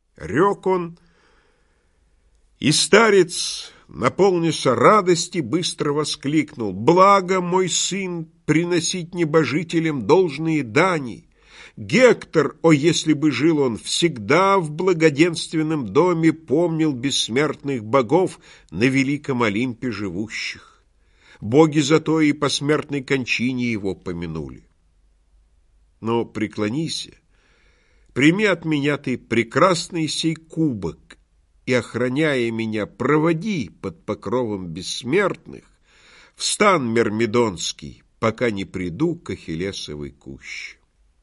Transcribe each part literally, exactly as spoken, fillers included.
Рек он, и старец, наполнился радости, быстро воскликнул: «Благо, мой сын, приносить небожителям должные дани! Гектор, о, если бы жил он, всегда в благоденственном доме помнил бессмертных богов на великом Олимпе живущих. Боги зато и по смертной кончине его помянули. Но преклонися, прими от меня ты прекрасный сей кубок, и, охраняя меня, проводи под покровом бессмертных в стан Мирмидонский, пока не приду к Ахиллесовой куще».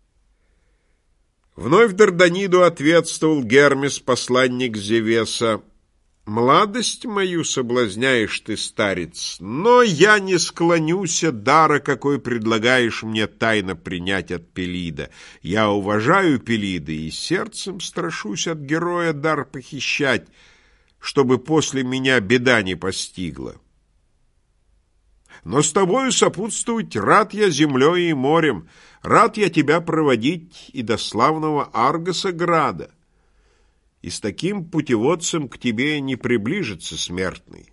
Вновь Дарданиду ответствовал Гермес, посланник Зевеса: «Младость мою соблазняешь ты, старец, но я не склонюсь от дара, какой предлагаешь мне тайно принять от Пелида. Я уважаю Пелида и сердцем страшусь от героя дар похищать, чтобы после меня беда не постигла. Но с тобою сопутствовать рад я землей и морем, рад я тебя проводить и до славного Аргоса града. И с таким путеводцем к тебе не приближится смертный».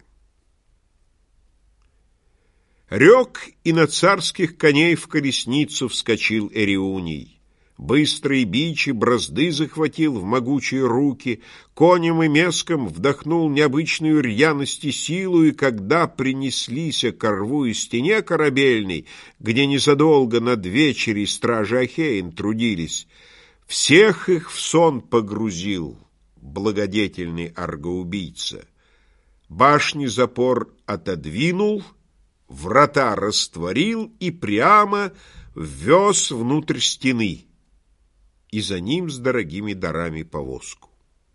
Рек, и на царских коней в колесницу вскочил Эриуний. Быстрый бич и бразды захватил в могучие руки, конем и меском вдохнул необычную рьяность и силу, и когда принеслися ко рву и стене корабельной, где незадолго над вечерей стражи Ахеин трудились, всех их в сон погрузил благодетельный аргоубийца. Башни запор отодвинул, врата растворил и прямо ввез внутрь стены, и за ним с дорогими дарами повозку.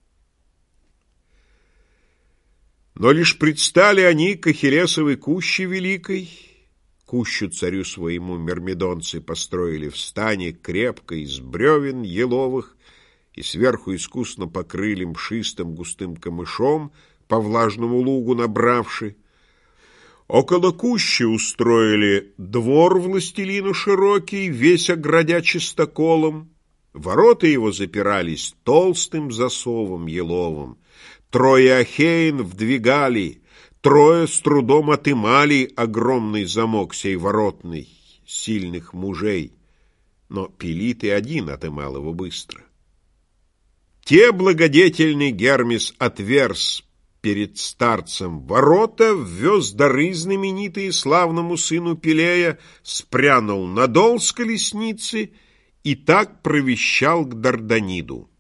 Но лишь предстали они к Ахиллесовой куще великой. Кущу царю своему мирмидонцы построили в стане крепко из бревен еловых и сверху искусно покрыли мшистым густым камышом, по влажному лугу набравши. Около кущи устроили двор властелину широкий, весь оградя чистоколом. Ворота его запирались толстым засовом еловым. Трое ахеин вдвигали, трое с трудом отымали огромный замок сей воротный, сильных мужей. Но Пелит и один отымал его быстро. Те благодетельный Гермес отверз перед старцем ворота, ввез дары знаменитые славному сыну Пелея, спрянул надол с колесницы и так провещал к Дарданиду: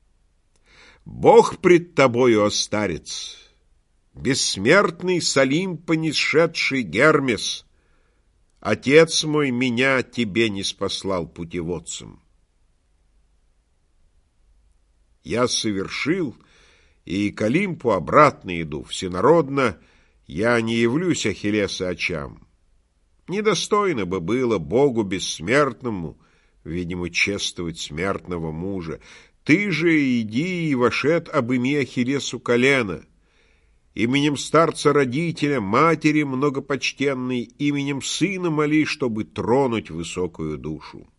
«Бог пред тобою, о старец, бессмертный с Олимпа нисшедший Гермес, отец мой меня тебе не спаслал путеводцем. Я совершил, и к Олимпу обратно иду, всенародно я не явлюсь Ахиллеса очам. Недостойно бы было Богу бессмертному, видимо, чествовать смертного мужа. Ты же иди и вошед обыми Ахиллесу колено, именем старца-родителя, матери многопочтенной, именем сына моли, чтобы тронуть высокую душу».